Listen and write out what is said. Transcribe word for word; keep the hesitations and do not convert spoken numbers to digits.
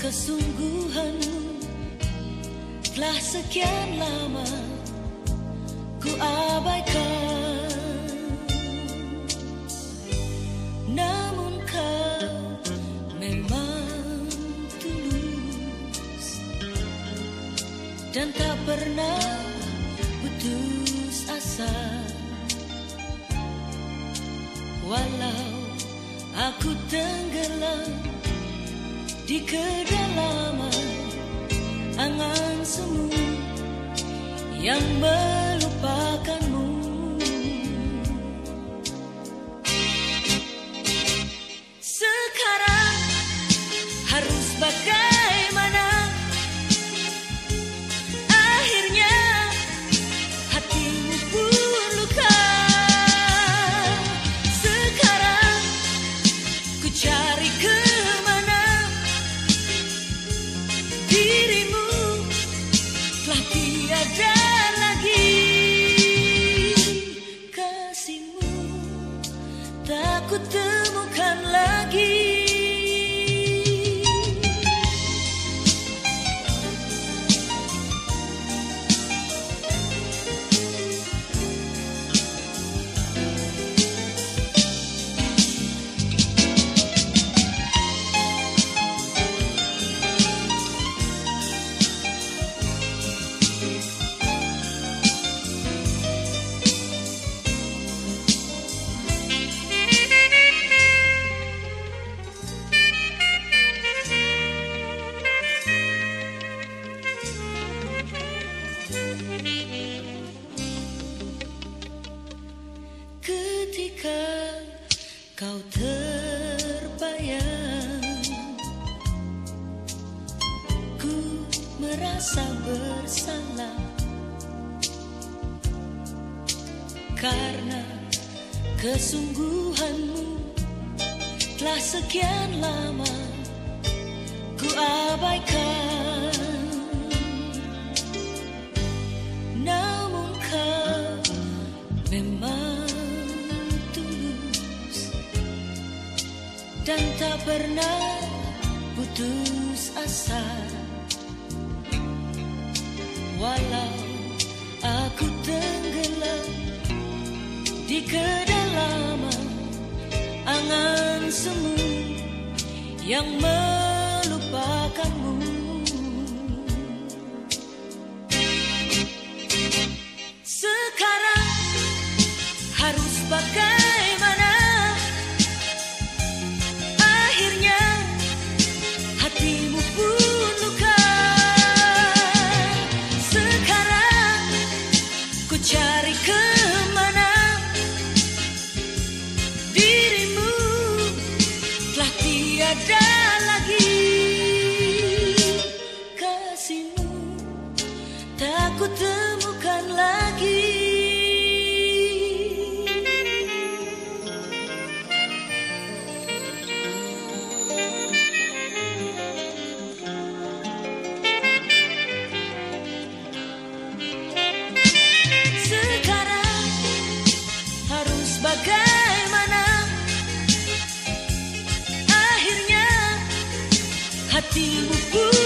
Kesungguhanmu telah sekian lama ku abaikan, namun kau memang tulus dan tak pernah putus asa. Walau aku tenggelam di kedalaman angan semu yang melupakanmu, sekarang harus bagaimana? Akhirnya hatimu pun luka. Sekarang ku cari kemana? Dirimu telah tiada lagi. Kasihmu tak ku temukan lagi. Ketika kau terbayang, ku merasa bersalah karena kesungguhanmu telah sekian lama ku abaikan, namun kau memang dan tak pernah putus asa. Walau aku tenggelam di kedalaman angan semu yang melupakanmu, sekarang harus bagaimana? Hatimu pun luka. Sekarang ku cari kemana? Dirimu telah tiada lagi. Kasihmu tak ku temukan lagi. Bagaimana? Akhirnya hatimu pun